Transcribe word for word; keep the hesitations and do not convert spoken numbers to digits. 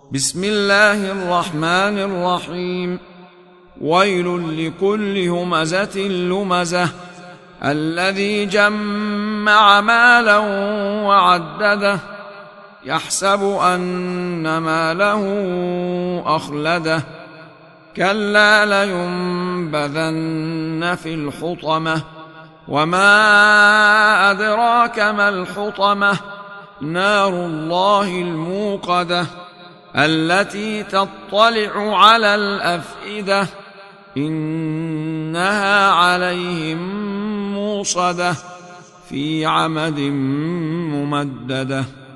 بسم الله الرحمن الرحيم. ويل لكل همزة لمزة الذي جمع مالا وعدده يحسب أن ماله أخلده كلا لينبذن في الحطمة وما أدراك ما الحطمة نار الله الموقدة التي تطلع على الأفئدة إنها عليهم موصدة في عمد ممددة.